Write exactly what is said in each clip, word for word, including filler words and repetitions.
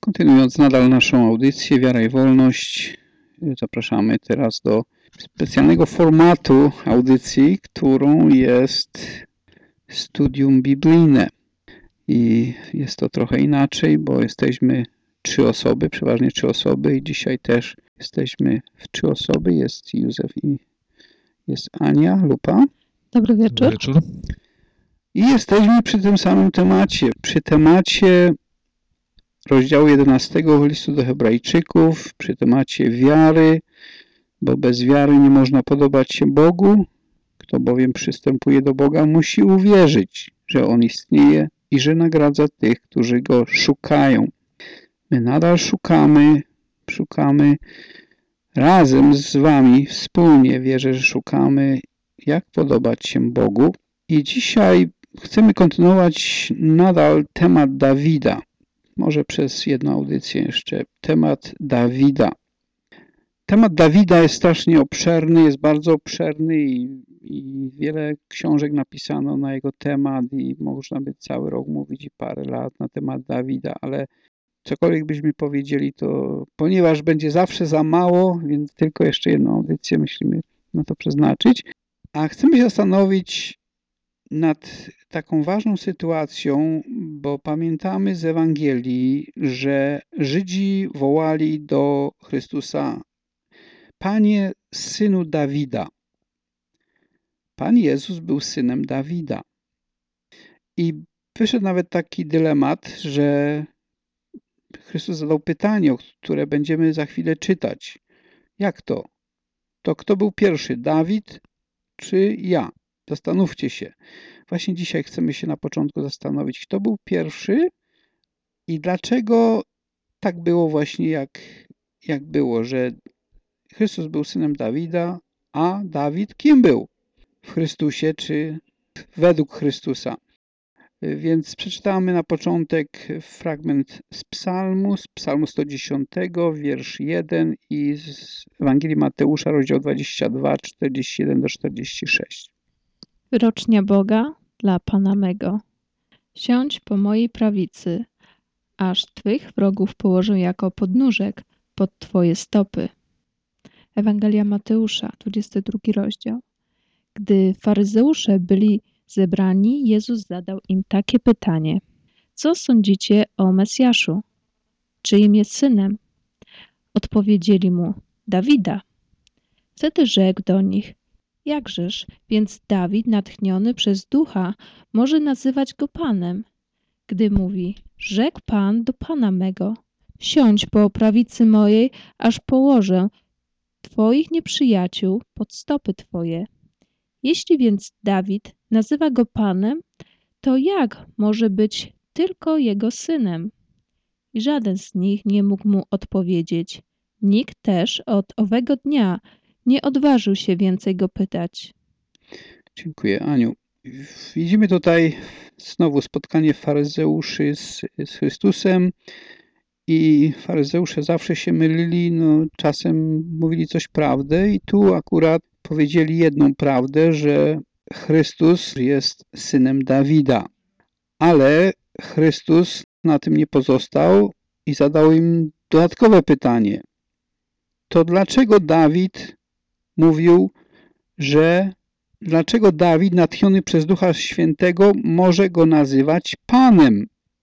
Kontynuując nadal naszą audycję Wiara i Wolność, zapraszamy teraz do specjalnego formatu audycji, którą jest studium biblijne. I jest to trochę inaczej, bo jesteśmy trzy osoby, przeważnie trzy osoby i dzisiaj też jesteśmy w trzy osoby. Jest Józef i jest Ania Lupa. Dobry wieczór. Dobry wieczór. I jesteśmy przy tym samym temacie, przy temacie rozdziału jedenastego listu do Hebrajczyków, przy temacie wiary, bo bez wiary nie można podobać się Bogu. Kto bowiem przystępuje do Boga, musi uwierzyć, że On istnieje i że nagradza tych, którzy Go szukają. My nadal szukamy, szukamy razem z Wami, wspólnie wierzę, że szukamy, jak podobać się Bogu. I dzisiaj chcemy kontynuować nadal temat Dawida. Może przez jedną audycję jeszcze. Temat Dawida. Temat Dawida jest strasznie obszerny, jest bardzo obszerny i, i wiele książek napisano na jego temat i można by cały rok mówić i parę lat na temat Dawida, ale cokolwiek byśmy powiedzieli, to ponieważ będzie zawsze za mało, więc tylko jeszcze jedną audycję myślimy na to przeznaczyć. A chcemy się zastanowić nad taką ważną sytuacją, bo pamiętamy z Ewangelii, że Żydzi wołali do Chrystusa: Panie, synu Dawida. Pan Jezus był synem Dawida. I wyszedł nawet taki dylemat, że Chrystus zadał pytanie, które będziemy za chwilę czytać. Jak to? To kto był pierwszy, Dawid czy ja? Zastanówcie się. Właśnie dzisiaj chcemy się na początku zastanowić, kto był pierwszy i dlaczego tak było właśnie, jak, jak było, że Chrystus był synem Dawida, a Dawid kim był w Chrystusie, czy według Chrystusa. Więc przeczytamy na początek fragment z psalmu, z psalmu sto dziesięć, wiersz jeden i z Ewangelii Mateusza, rozdział dwadzieścia dwa, czterdzieści jeden do czterdziestu sześciu. Wyrocznia Boga dla Pana mego. Siądź po mojej prawicy, aż Twych wrogów położę jako podnóżek pod Twoje stopy. Ewangelia Mateusza, dwudziesty drugi rozdział. Gdy faryzeusze byli zebrani, Jezus zadał im takie pytanie. Co sądzicie o Mesjaszu? Czyim jest synem? Odpowiedzieli mu: Dawida. Wtedy rzekł do nich: Jakżeż więc Dawid, natchniony przez Ducha, może nazywać go Panem, gdy mówi: Rzekł Pan do Pana mego: Siądź po prawicy mojej, aż położę Twoich nieprzyjaciół pod stopy Twoje. Jeśli więc Dawid nazywa go Panem, to jak może być tylko jego synem? I żaden z nich nie mógł mu odpowiedzieć. Nikt też od owego dnia nie odważył się więcej go pytać. Dziękuję, Aniu. Widzimy tutaj znowu spotkanie faryzeuszy z, z Chrystusem i faryzeusze zawsze się mylili, no, czasem mówili coś prawdę i tu akurat powiedzieli jedną prawdę, że Chrystus jest synem Dawida. Ale Chrystus na tym nie pozostał i zadał im dodatkowe pytanie. To dlaczego Dawid mówił, że dlaczego Dawid, natchniony przez Ducha Świętego, może go nazywać Panem?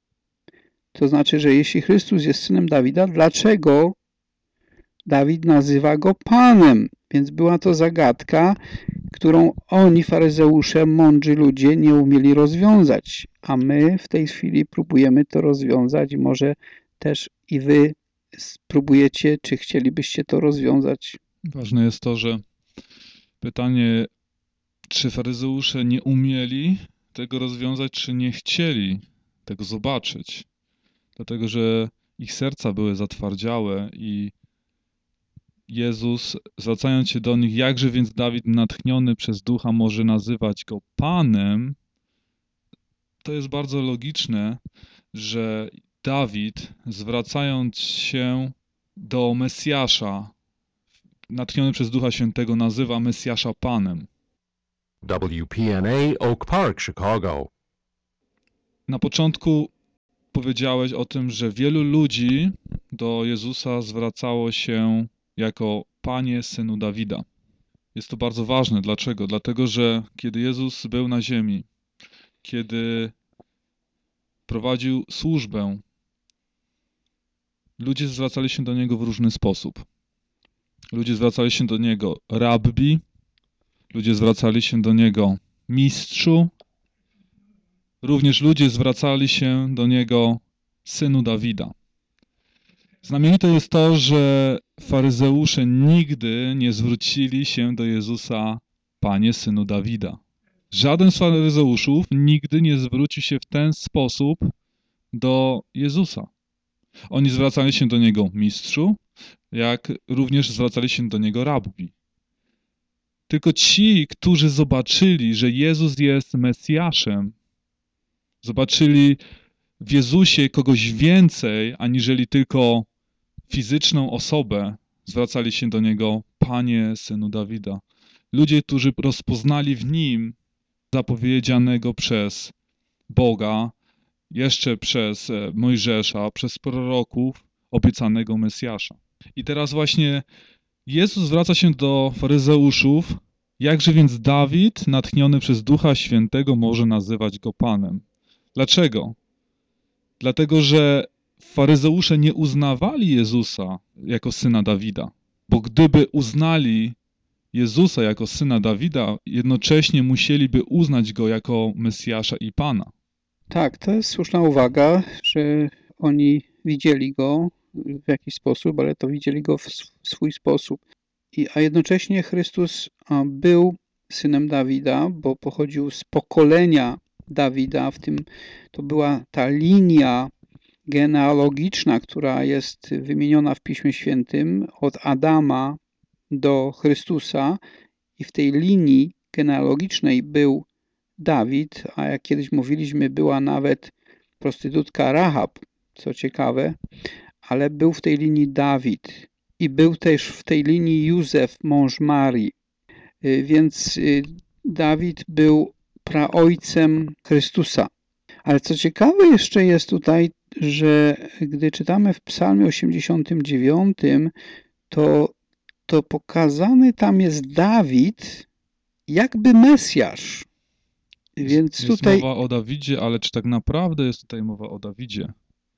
To znaczy, że jeśli Chrystus jest synem Dawida, dlaczego Dawid nazywa go Panem? Więc była to zagadka, którą oni, faryzeusze, mądrzy ludzie, nie umieli rozwiązać. A my w tej chwili próbujemy to rozwiązać i może też i wy spróbujecie, czy chcielibyście to rozwiązać. Ważne jest to, że pytanie, czy faryzeusze nie umieli tego rozwiązać, czy nie chcieli tego zobaczyć. Dlatego, że ich serca były zatwardziałe i Jezus, zwracając się do nich, jakże więc Dawid natchniony przez Ducha może nazywać go Panem, to jest bardzo logiczne, że Dawid, zwracając się do Mesjasza, natchniony przez Ducha Świętego, nazywa Mesjasza Panem. W P N A, Oak Park, Chicago. Na początku powiedziałeś o tym, że wielu ludzi do Jezusa zwracało się jako Panie, Synu Dawida. Jest to bardzo ważne. Dlaczego? Dlatego, że kiedy Jezus był na ziemi, kiedy prowadził służbę, ludzie zwracali się do Niego w różny sposób. Ludzie zwracali się do Niego rabbi, ludzie zwracali się do Niego mistrzu, również ludzie zwracali się do Niego Synu Dawida. Znamienite jest to, że faryzeusze nigdy nie zwrócili się do Jezusa Panie, Synu Dawida. Żaden z faryzeuszów nigdy nie zwrócił się w ten sposób do Jezusa. Oni zwracali się do Niego mistrzu, jak również zwracali się do Niego rabbi. Tylko ci, którzy zobaczyli, że Jezus jest Mesjaszem, zobaczyli w Jezusie kogoś więcej, aniżeli tylko fizyczną osobę, zwracali się do Niego Panie, Synu Dawida. Ludzie, którzy rozpoznali w Nim zapowiedzianego przez Boga, jeszcze przez Mojżesza, przez proroków, obiecanego Mesjasza. I teraz właśnie Jezus zwraca się do faryzeuszów, jakże więc Dawid, natchniony przez Ducha Świętego, może nazywać Go Panem. Dlaczego? Dlatego, że faryzeusze nie uznawali Jezusa jako Syna Dawida, bo gdyby uznali Jezusa jako Syna Dawida, jednocześnie musieliby uznać Go jako Mesjasza i Pana. Tak, to jest słuszna uwaga, że oni widzieli Go w jakiś sposób, ale to widzieli Go w swój sposób. I, a jednocześnie Chrystus był Synem Dawida, bo pochodził z pokolenia Dawida, w tym to była ta linia genealogiczna, która jest wymieniona w Piśmie Świętym od Adama do Chrystusa i w tej linii genealogicznej był Dawid, a jak kiedyś mówiliśmy, była nawet prostytutka Rahab, co ciekawe, ale był w tej linii Dawid i był też w tej linii Józef, mąż Marii, więc Dawid był praojcem Chrystusa. Ale co ciekawe jeszcze jest tutaj, że gdy czytamy w Psalmie osiemdziesiątym dziewiątym, to, to pokazany tam jest Dawid jakby Mesjasz. Więc jest tutaj... mowa o Dawidzie, ale czy tak naprawdę jest tutaj mowa o Dawidzie?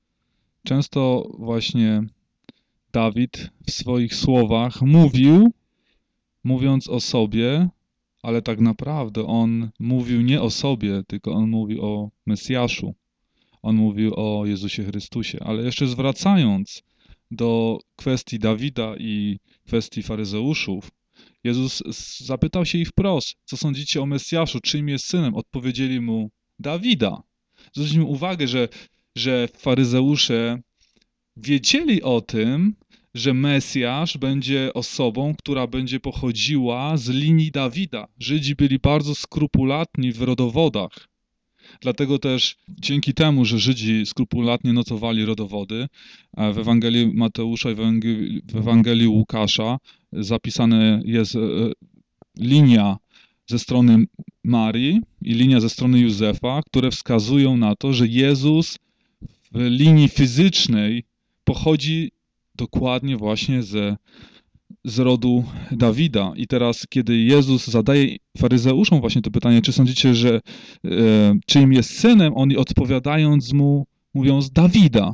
Często właśnie Dawid w swoich słowach mówił, mówiąc o sobie, ale tak naprawdę on mówił nie o sobie, tylko on mówił o Mesjaszu. On mówił o Jezusie Chrystusie. Ale jeszcze zwracając do kwestii Dawida i kwestii faryzeuszów, Jezus zapytał się ich wprost, co sądzicie o Mesjaszu, czyim jest synem? Odpowiedzieli mu Dawida. Zwróćmy uwagę, że, że faryzeusze wiedzieli o tym, że Mesjasz będzie osobą, która będzie pochodziła z linii Dawida. Żydzi byli bardzo skrupulatni w rodowodach. Dlatego też dzięki temu, że Żydzi skrupulatnie notowali rodowody, w Ewangelii Mateusza i w Ewangelii, w Ewangelii Łukasza zapisana jest linia ze strony Marii i linia ze strony Józefa, które wskazują na to, że Jezus w linii fizycznej pochodzi dokładnie właśnie ze, z rodu Dawida. I teraz, kiedy Jezus zadaje faryzeuszom właśnie to pytanie, czy sądzicie, że e, czyim jest synem, oni odpowiadając mu, mówią z Dawida.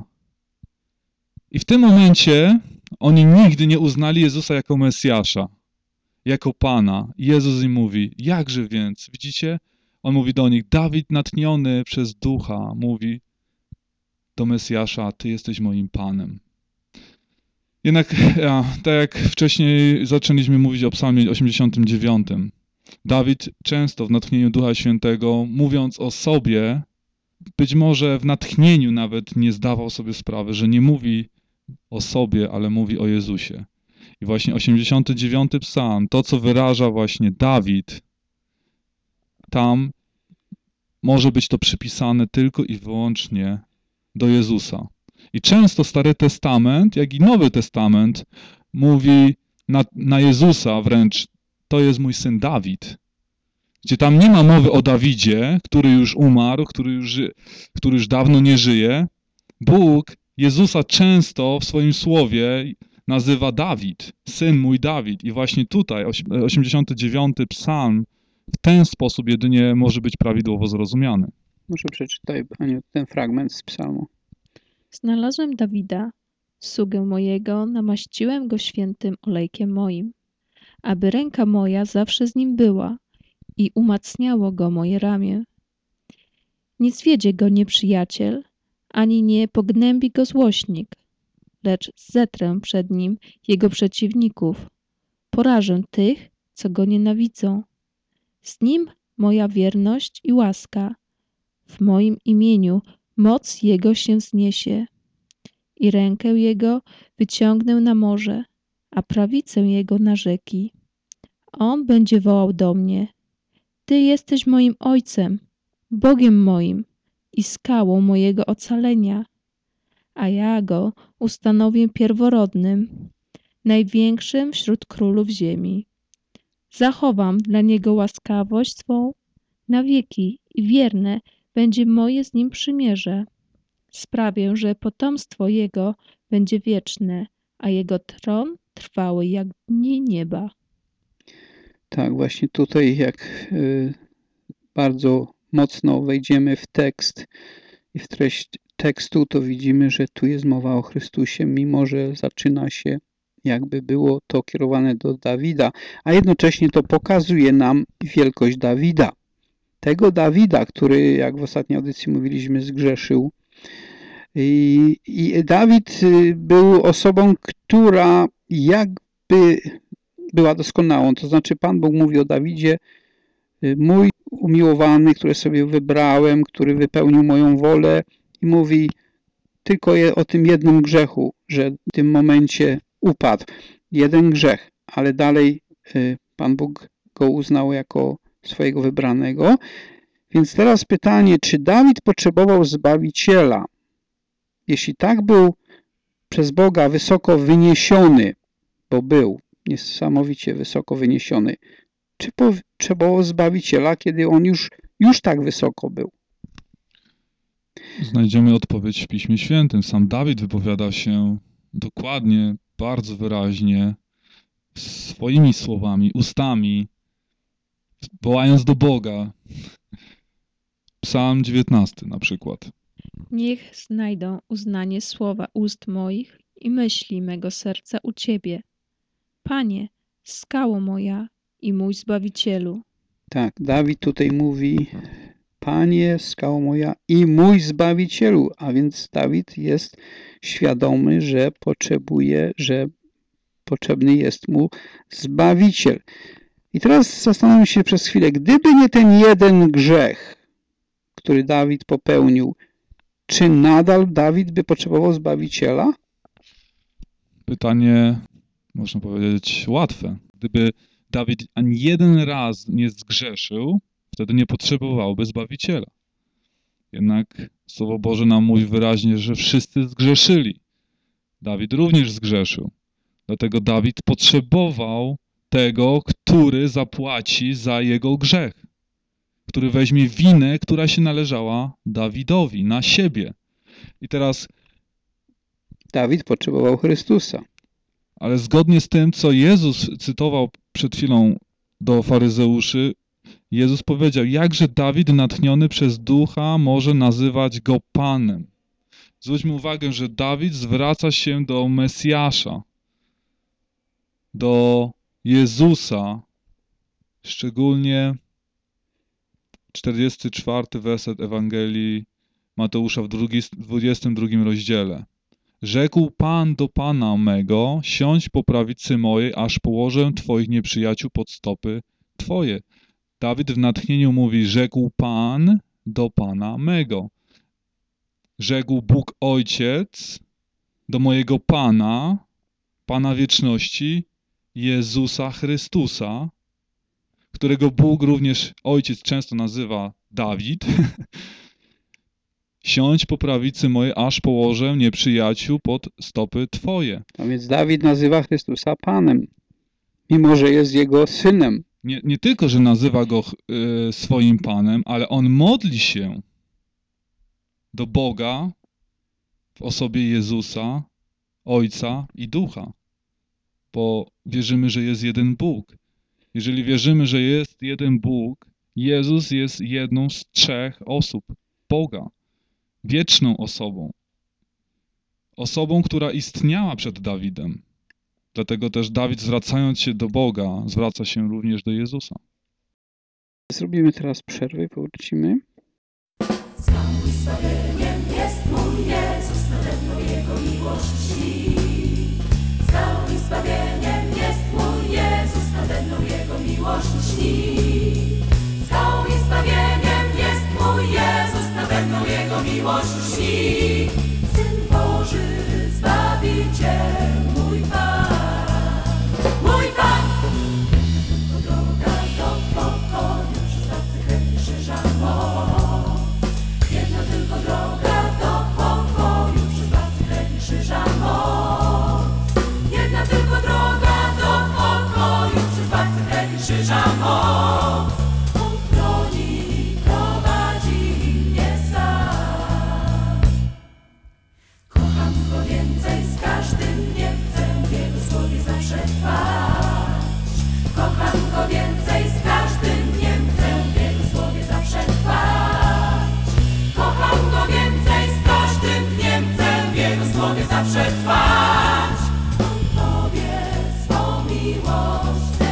I w tym momencie oni nigdy nie uznali Jezusa jako Mesjasza, jako Pana. I Jezus im mówi, jakże więc? Widzicie? On mówi do nich, Dawid natchniony przez Ducha mówi do Mesjasza, Ty jesteś moim Panem. Jednak, ja, tak jak wcześniej zaczęliśmy mówić o Psalmie osiemdziesiątym dziewiątym, Dawid często w natchnieniu Ducha Świętego, mówiąc o sobie, być może w natchnieniu nawet nie zdawał sobie sprawy, że nie mówi o sobie, ale mówi o Jezusie. I właśnie osiemdziesiąty dziewiąty psalm, to co wyraża właśnie Dawid, tam może być to przypisane tylko i wyłącznie do Jezusa. I często Stary Testament, jak i Nowy Testament mówi na, na Jezusa wręcz, to jest mój syn Dawid. Gdzie tam nie ma mowy o Dawidzie, który już umarł, który już, który już dawno nie żyje, Bóg Jezusa często w swoim słowie nazywa Dawid, syn mój Dawid. I właśnie tutaj osiemdziesiąty dziewiąty psalm w ten sposób jedynie może być prawidłowo zrozumiany. Może przeczytaj, Aniu, ten fragment z psalmu. Znalazłem Dawida, sługę mojego, namaściłem go świętym olejkiem moim, aby ręka moja zawsze z nim była i umacniało go moje ramię. Nie zwiedzie go nieprzyjaciel, ani nie pognębi go złośnik, lecz zetrę przed nim jego przeciwników, porażę tych, co go nienawidzą. Z nim moja wierność i łaska, w moim imieniu moc jego się zniesie i rękę jego wyciągnę na morze, a prawicę jego na rzeki. On będzie wołał do mnie: Ty jesteś moim Ojcem, Bogiem moim i skałą mojego ocalenia, a ja go ustanowię pierworodnym, największym wśród królów ziemi. Zachowam dla niego łaskawość swą na wieki i wierne będzie moje z nim przymierze. Sprawię, że potomstwo jego będzie wieczne, a jego tron trwały jak dni nieba. Tak, właśnie tutaj jak y, bardzo mocno wejdziemy w tekst i w treść tekstu, to widzimy, że tu jest mowa o Chrystusie, mimo że zaczyna się, jakby było to kierowane do Dawida, a jednocześnie to pokazuje nam wielkość Dawida. Tego Dawida, który, jak w ostatniej audycji mówiliśmy, zgrzeszył. I, i Dawid był osobą, która jakby była doskonałą. To znaczy Pan Bóg mówi o Dawidzie: mój umiłowany, który sobie wybrałem, który wypełnił moją wolę, i mówi tylko o tym jednym grzechu, że w tym momencie upadł. Jeden grzech, ale dalej Pan Bóg go uznał jako swojego wybranego. Więc teraz pytanie, czy Dawid potrzebował Zbawiciela? Jeśli tak, był przez Boga wysoko wyniesiony, bo był niesamowicie wysoko wyniesiony, czy potrzebował Zbawiciela, kiedy on już, już tak wysoko był? Znajdziemy odpowiedź w Piśmie Świętym. Sam Dawid wypowiada się dokładnie, bardzo wyraźnie, swoimi słowami, ustami, wołając do Boga. Psalm dziewiętnasty na przykład. Niech znajdą uznanie słowa ust moich i myśli mego serca u Ciebie. Panie, skało moja i mój Zbawicielu. Tak, Dawid tutaj mówi: Panie, skało moja i mój Zbawicielu, a więc Dawid jest świadomy, że potrzebuje, że potrzebny jest mu Zbawiciel. I teraz zastanówmy się przez chwilę, gdyby nie ten jeden grzech, który Dawid popełnił, czy nadal Dawid by potrzebował Zbawiciela? Pytanie, można powiedzieć, łatwe. Gdyby Dawid ani jeden raz nie zgrzeszył, wtedy nie potrzebowałby Zbawiciela. Jednak Słowo Boże nam mówi wyraźnie, że wszyscy zgrzeszyli. Dawid również zgrzeszył. Dlatego Dawid potrzebował tego, który zapłaci za jego grzech. Który weźmie winę, która się należała Dawidowi, na siebie. I teraz... Dawid potrzebował Chrystusa. Ale zgodnie z tym, co Jezus cytował przed chwilą do faryzeuszy, Jezus powiedział: jakże Dawid natchniony przez Ducha może nazywać go Panem. Zwróćmy uwagę, że Dawid zwraca się do Mesjasza, do Jezusa, szczególnie czterdziesty czwarty werset Ewangelii Mateusza w dwudziestym drugim rozdziale. Rzekł Pan do Pana mego: siądź po prawicy mojej, aż położę Twoich nieprzyjaciół pod stopy Twoje. Dawid w natchnieniu mówi: rzekł Pan do Pana mego. Rzekł Bóg Ojciec do mojego Pana, Pana wieczności, Jezusa Chrystusa, którego Bóg również Ojciec często nazywa Dawid. Siądź po prawicy mojej, aż położę nieprzyjaciół pod stopy Twoje. A więc Dawid nazywa Chrystusa Panem, mimo że jest jego synem. Nie, nie tylko, że nazywa go y, swoim Panem, ale on modli się do Boga w osobie Jezusa, Ojca i Ducha, bo wierzymy, że jest jeden Bóg. Jeżeli wierzymy, że jest jeden Bóg, Jezus jest jedną z trzech osób Boga, wieczną osobą, osobą, która istniała przed Dawidem. Dlatego też Dawid, zwracając się do Boga, zwraca się również do Jezusa. Zrobimy teraz przerwę, powrócimy. Całym zbawieniem jest mój Jezus, nade mną Jego miłość śni. Całym zbawieniem jest mój Jezus, nade mną Jego miłość śni. Całym zbawieniem jest mój Jezus, nade mną Jego miłość śni. Syn Boży, Zbawiciel, mój Pan, mój Pan. To droga do pokoju, przy Zbawcy krew krzyża moc. Jedna tylko droga do pokoju, przy Zbawcy krew krzyża moc. Jedna tylko droga do pokoju, przy Zbawcy krew krzyża moc. On chroni i prowadzi mnie sam. Kocham Go więcej, z każdym dniem chcę w Jego słowie zawsze trwać. Kocham Go więcej, z każdym dniem chcę w Jego słowie zawsze trwać. Kocham Go więcej, z każdym dniem chcę w Jego słowie zawsze trwać. On Tobie swą miłość chce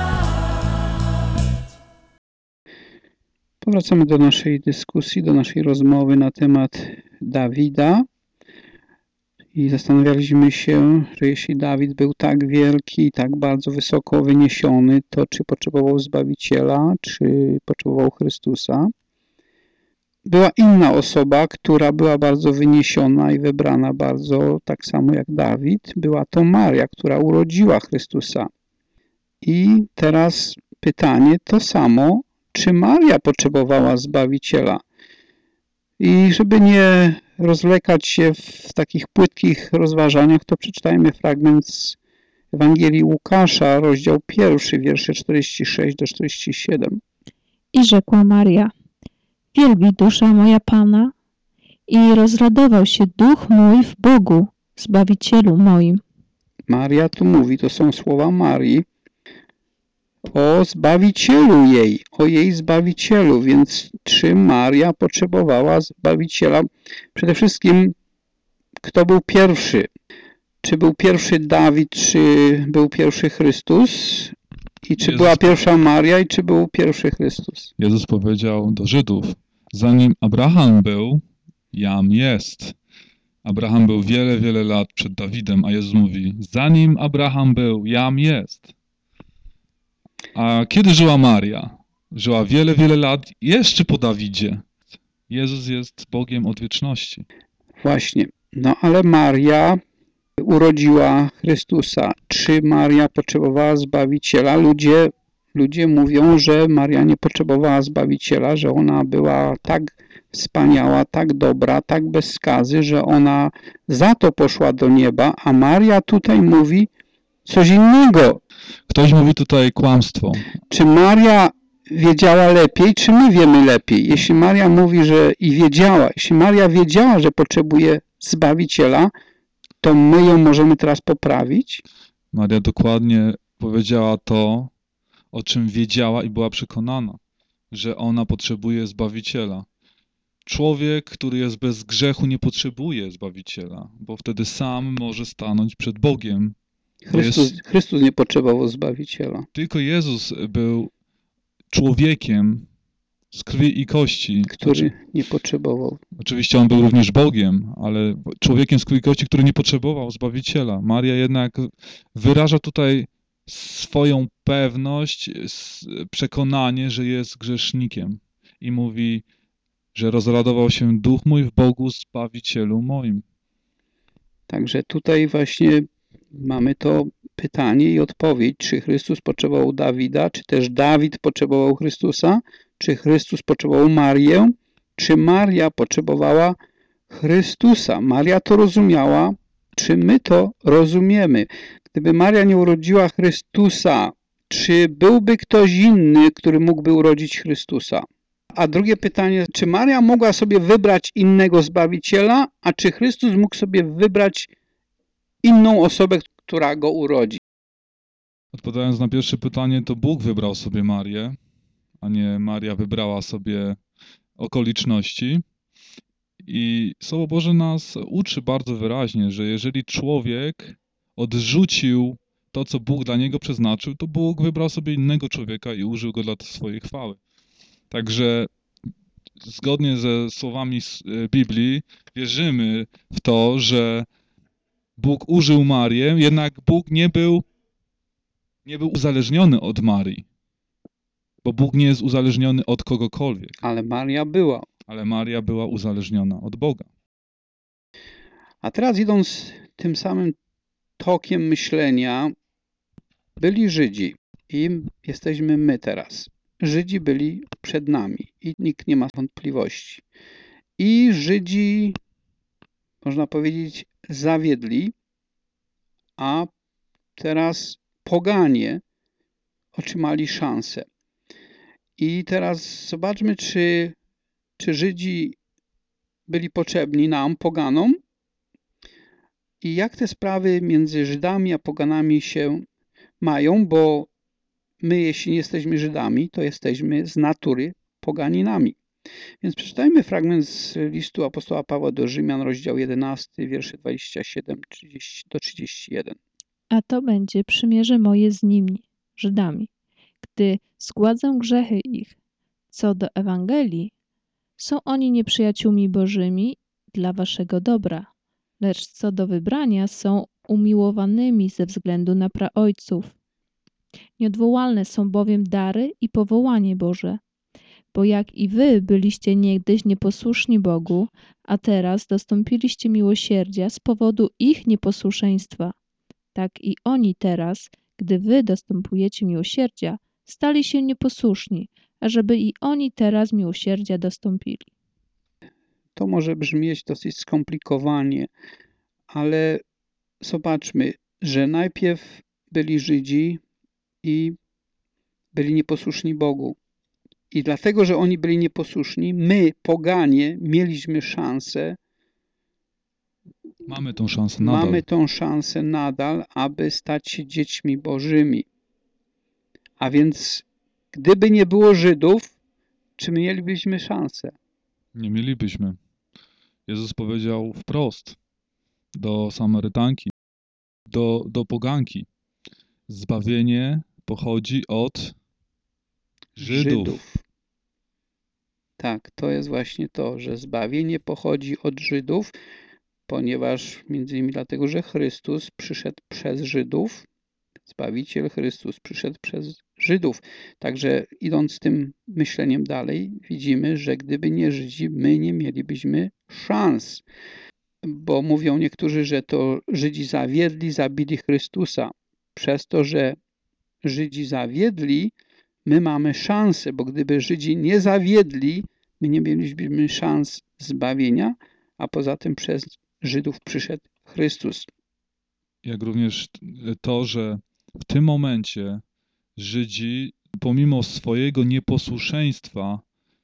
dać. Powracamy do naszej dyskusji, do naszej rozmowy na temat Dawida. I zastanawialiśmy się, że jeśli Dawid był tak wielki i tak bardzo wysoko wyniesiony, to czy potrzebował Zbawiciela, czy potrzebował Chrystusa. Była inna osoba, która była bardzo wyniesiona i wybrana bardzo tak samo jak Dawid. Była to Maria, która urodziła Chrystusa. I teraz pytanie to samo, czy Maria potrzebowała Zbawiciela? I żeby nie rozwlekać się w takich płytkich rozważaniach, to przeczytajmy fragment z Ewangelii Łukasza, rozdział pierwszy, wiersze czterdzieści sześć do czterdziestu siedmiu. I rzekła Maria: Wielbi dusza moja Pana i rozradował się duch mój w Bogu, Zbawicielu moim. Maria tu mówi, to są słowa Marii, o Zbawicielu jej, o jej Zbawicielu, więc czy Maria potrzebowała Zbawiciela? Przede wszystkim, kto był pierwszy? Czy był pierwszy Dawid, czy był pierwszy Chrystus? I czy Jezus była pierwsza Maria, i czy był pierwszy Chrystus? Jezus powiedział do Żydów, zanim Abraham był, jam jest. Abraham był wiele, wiele lat przed Dawidem, a Jezus mówi, zanim Abraham był, jam jest. A kiedy żyła Maria? Żyła wiele, wiele lat jeszcze po Dawidzie. Jezus jest Bogiem od wieczności. Właśnie. No ale Maria urodziła Chrystusa. Czy Maria potrzebowała Zbawiciela? Ludzie, ludzie mówią, że Maria nie potrzebowała Zbawiciela, że ona była tak wspaniała, tak dobra, tak bez skazy, że ona za to poszła do nieba, a Maria tutaj mówi coś innego. Ktoś mówi tutaj kłamstwo. Czy Maria wiedziała lepiej, czy my wiemy lepiej? Jeśli Maria mówi, że i wiedziała, jeśli Maria wiedziała, że potrzebuje Zbawiciela, to my ją możemy teraz poprawić? Maria dokładnie powiedziała to, o czym wiedziała i była przekonana, że ona potrzebuje Zbawiciela. Człowiek, który jest bez grzechu, nie potrzebuje Zbawiciela, bo wtedy sam może stanąć przed Bogiem. Chrystus, Jest, Chrystus nie potrzebował Zbawiciela, tylko Jezus był człowiekiem z krwi i kości. który nie potrzebował. Oczywiście on był również Bogiem, ale człowiekiem z krwi i kości, który nie potrzebował Zbawiciela. Maria jednak wyraża tutaj swoją pewność, przekonanie, że jest grzesznikiem i mówi, że rozradował się duch mój w Bogu, Zbawicielu moim. Także tutaj właśnie mamy to pytanie i odpowiedź, czy Chrystus potrzebował Dawida, czy też Dawid potrzebował Chrystusa, czy Chrystus potrzebował Marię, czy Maria potrzebowała Chrystusa. Maria to rozumiała, czy my to rozumiemy? Gdyby Maria nie urodziła Chrystusa, czy byłby ktoś inny, który mógłby urodzić Chrystusa? A drugie pytanie, czy Maria mogła sobie wybrać innego Zbawiciela, a czy Chrystus mógł sobie wybrać inną osobę, która go urodzi? Odpowiadając na pierwsze pytanie, to Bóg wybrał sobie Marię, a nie Maria wybrała sobie okoliczności. I Słowo Boże nas uczy bardzo wyraźnie, że jeżeli człowiek odrzucił to, co Bóg dla niego przeznaczył, to Bóg wybrał sobie innego człowieka i użył go dla swojej chwały. Także zgodnie ze słowami z Biblii wierzymy w to, że Bóg użył Marię, jednak Bóg nie był, nie był uzależniony od Marii, bo Bóg nie jest uzależniony od kogokolwiek, Ale Maria była. ale Maria była uzależniona od Boga. A teraz idąc tym samym tokiem myślenia, byli Żydzi i jesteśmy my teraz. Żydzi byli przed nami i nikt nie ma wątpliwości. I Żydzi, można powiedzieć, zawiedli, a teraz poganie otrzymali szansę. I teraz zobaczmy, czy, czy Żydzi byli potrzebni nam, poganom, i jak te sprawy między Żydami a poganami się mają, bo my, jeśli nie jesteśmy Żydami, to jesteśmy z natury poganinami. Więc przeczytajmy fragment z listu apostoła Pawła do Rzymian, rozdział jedenasty, wiersze dwadzieścia siedem do trzydziestu jeden. A to będzie przymierze moje z nimi, Żydami, gdy zgładzę grzechy ich. Co do Ewangelii, są oni nieprzyjaciółmi Bożymi dla waszego dobra, lecz co do wybrania są umiłowanymi ze względu na praojców. Nieodwołalne są bowiem dary i powołanie Boże, bo jak i wy byliście niegdyś nieposłuszni Bogu, a teraz dostąpiliście miłosierdzia z powodu ich nieposłuszeństwa, tak i oni teraz, gdy wy dostępujecie miłosierdzia, stali się nieposłuszni, ażeby i oni teraz miłosierdzia dostąpili. To może brzmieć dosyć skomplikowanie, ale zobaczmy, że najpierw byli Żydzi i byli nieposłuszni Bogu. I dlatego, że oni byli nieposłuszni, my, poganie, mieliśmy szansę, Mamy tą szansę nadal. mamy tą szansę nadal, aby stać się dziećmi Bożymi. A więc, gdyby nie było Żydów, czy my mielibyśmy szansę? Nie mielibyśmy. Jezus powiedział wprost do Samarytanki, do, do poganki. Zbawienie pochodzi od Żydów. Tak, to jest właśnie to, że zbawienie pochodzi od Żydów, ponieważ między innymi dlatego, że Chrystus przyszedł przez Żydów, Zbawiciel Chrystus przyszedł przez Żydów. Także idąc tym myśleniem dalej, widzimy, że gdyby nie Żydzi, my nie mielibyśmy szans. Bo mówią niektórzy, że to Żydzi zawiedli, zabili Chrystusa. Przez to, że Żydzi zawiedli, my mamy szansę, bo gdyby Żydzi nie zawiedli, my nie mielibyśmy szans zbawienia, a poza tym przez Żydów przyszedł Chrystus. Jak również to, że w tym momencie Żydzi, pomimo swojego nieposłuszeństwa,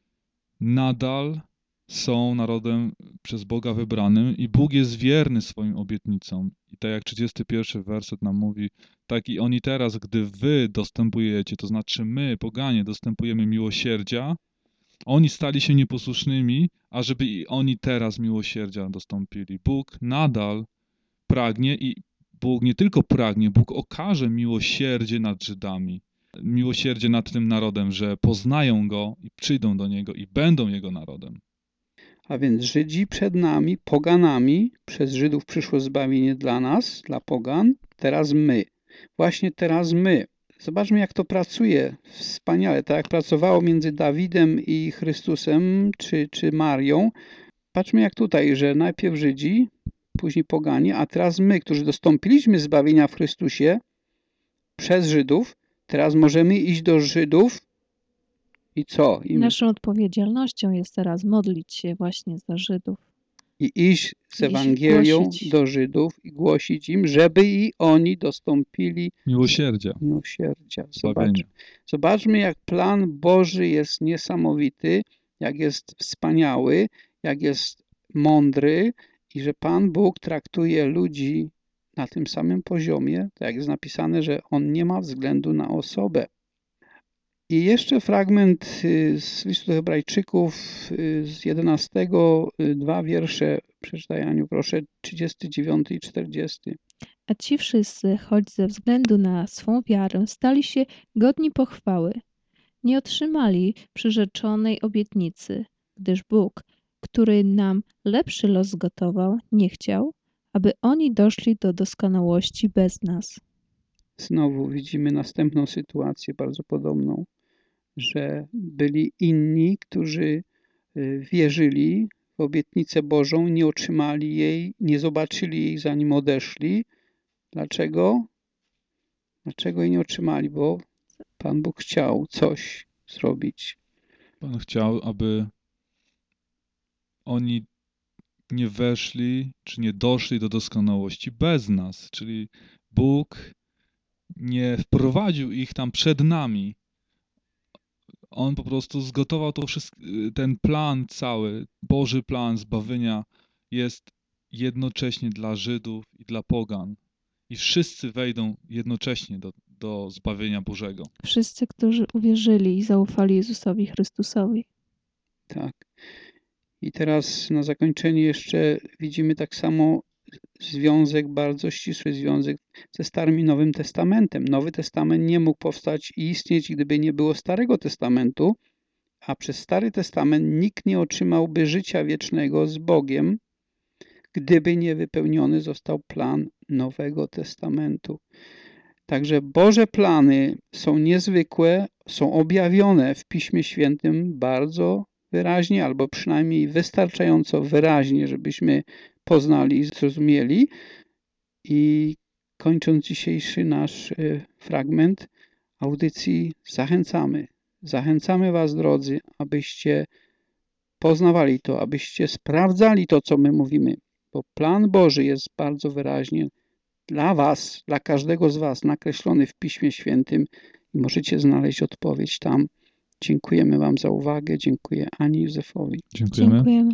nadal są narodem przez Boga wybranym i Bóg jest wierny swoim obietnicom. I tak jak trzydziesty pierwszy werset nam mówi, tak i oni teraz, gdy wy dostępujecie, to znaczy my, poganie, dostępujemy miłosierdzia, oni stali się nieposłusznymi, ażeby i oni teraz miłosierdzia dostąpili. Bóg nadal pragnie i Bóg nie tylko pragnie, Bóg okaże miłosierdzie nad Żydami. Miłosierdzie nad tym narodem, że poznają Go i przyjdą do Niego i będą Jego narodem. A więc Żydzi przed nami, poganami, przez Żydów przyszło zbawienie dla nas, dla pogan, teraz my. Właśnie teraz my. Zobaczmy, jak to pracuje wspaniale, tak jak pracowało między Dawidem i Chrystusem, czy, czy Marią. Patrzmy jak tutaj, że najpierw Żydzi, później poganie, a teraz my, którzy dostąpiliśmy zbawienia w Chrystusie przez Żydów, teraz możemy iść do Żydów i co? I, Naszą odpowiedzialnością jest teraz modlić się właśnie za Żydów. i iść z I Ewangelią głosić. do Żydów i głosić im, żeby i oni dostąpili Miłosierdzia, miłosierdzia. Zobacz, zbawienia. zobaczmy, jak plan Boży jest niesamowity, jak jest wspaniały, jak jest mądry i że Pan Bóg traktuje ludzi na tym samym poziomie, tak jak jest napisane, że On nie ma względu na osobę. I jeszcze fragment z listu do Hebrajczyków z jedenastego, dwa wiersze, przeczytaj Aniu, proszę, trzydziesty dziewiąty i czterdziesty. A ci wszyscy, choć ze względu na swą wiarę, stali się godni pochwały. Nie otrzymali przyrzeczonej obietnicy, gdyż Bóg, który nam lepszy los zgotował, nie chciał, aby oni doszli do doskonałości bez nas. Znowu widzimy następną sytuację bardzo podobną, że byli inni, którzy wierzyli w obietnicę Bożą, nie otrzymali jej, nie zobaczyli jej, zanim odeszli. Dlaczego? Dlaczego jej nie otrzymali? Bo Pan Bóg chciał coś zrobić. Pan chciał, aby oni nie weszli, czy nie doszli do doskonałości bez nas. Czyli Bóg nie wprowadził ich tam przed nami. On po prostu zgotował to wszystko, ten plan cały, Boży plan zbawienia jest jednocześnie dla Żydów i dla pogan. I wszyscy wejdą jednocześnie do, do zbawienia Bożego. Wszyscy, którzy uwierzyli i zaufali Jezusowi Chrystusowi. Tak. I teraz na zakończenie jeszcze widzimy tak samo związek, bardzo ścisły związek ze Starym i Nowym Testamentem. Nowy Testament nie mógł powstać i istnieć, gdyby nie było Starego Testamentu, a przez Stary Testament nikt nie otrzymałby życia wiecznego z Bogiem, gdyby nie wypełniony został plan Nowego Testamentu. Także Boże plany są niezwykłe, są objawione w Piśmie Świętym bardzo wyraźnie, albo przynajmniej wystarczająco wyraźnie, żebyśmy poznali i zrozumieli. I kończąc dzisiejszy nasz fragment audycji, zachęcamy. Zachęcamy Was, drodzy, abyście poznawali to, abyście sprawdzali to, co my mówimy, bo plan Boży jest bardzo wyraźnie dla Was, dla każdego z Was nakreślony w Piśmie Świętym i możecie znaleźć odpowiedź tam. Dziękujemy Wam za uwagę. Dziękuję Ani i Józefowi. Dziękujemy. Dziękujemy.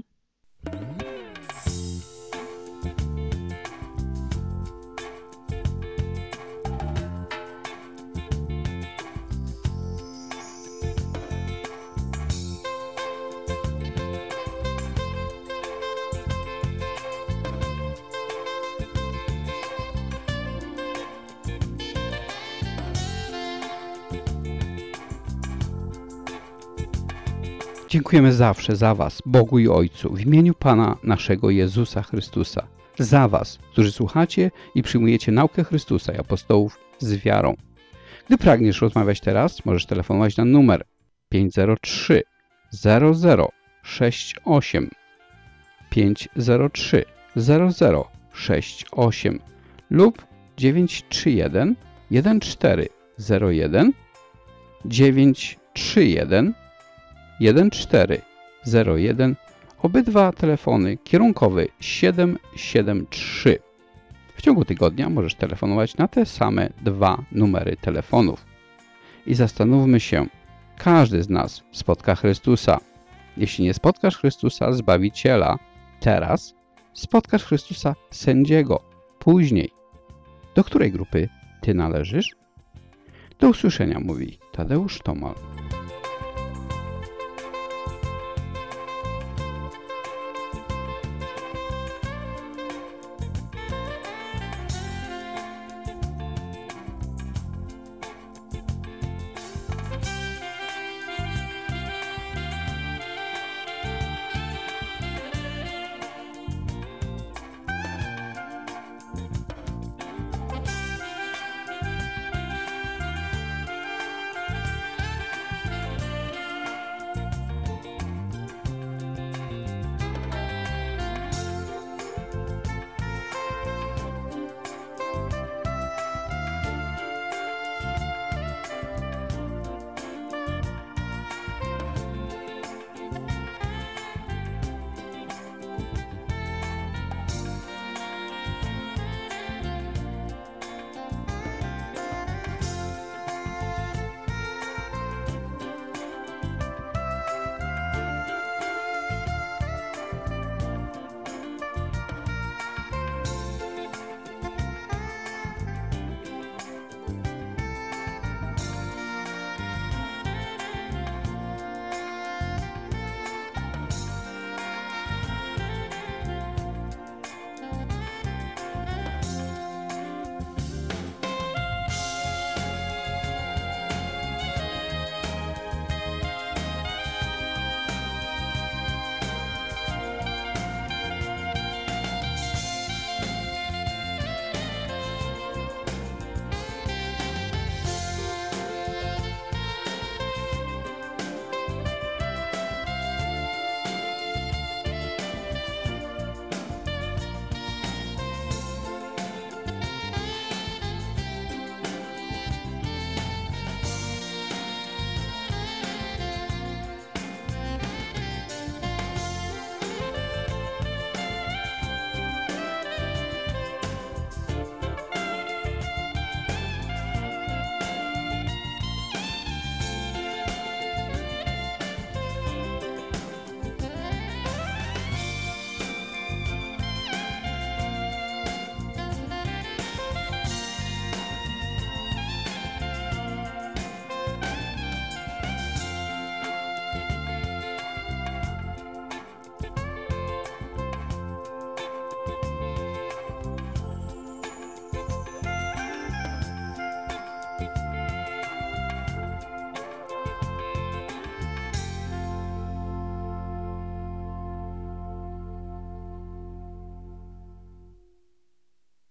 Dziękujemy zawsze za Was, Bogu i Ojcu, w imieniu Pana naszego Jezusa Chrystusa. Za Was, którzy słuchacie i przyjmujecie naukę Chrystusa i apostołów z wiarą. Gdy pragniesz rozmawiać teraz, możesz telefonować na numer pięć zero trzy zero zero sześć osiem pięć zero trzy zero zero sześć osiem lub dziewięć trzy jeden jeden cztery zero jeden dziewięć trzy jeden jeden cztery zero jeden. Obydwa telefony kierunkowy siedem siedem trzy. W ciągu tygodnia możesz telefonować na te same dwa numery telefonów. I zastanówmy się, każdy z nas spotka Chrystusa. Jeśli nie spotkasz Chrystusa, Zbawiciela, teraz spotkasz Chrystusa, Sędziego, później. Do której grupy Ty należysz? Do usłyszenia, mówi Tadeusz Tomal.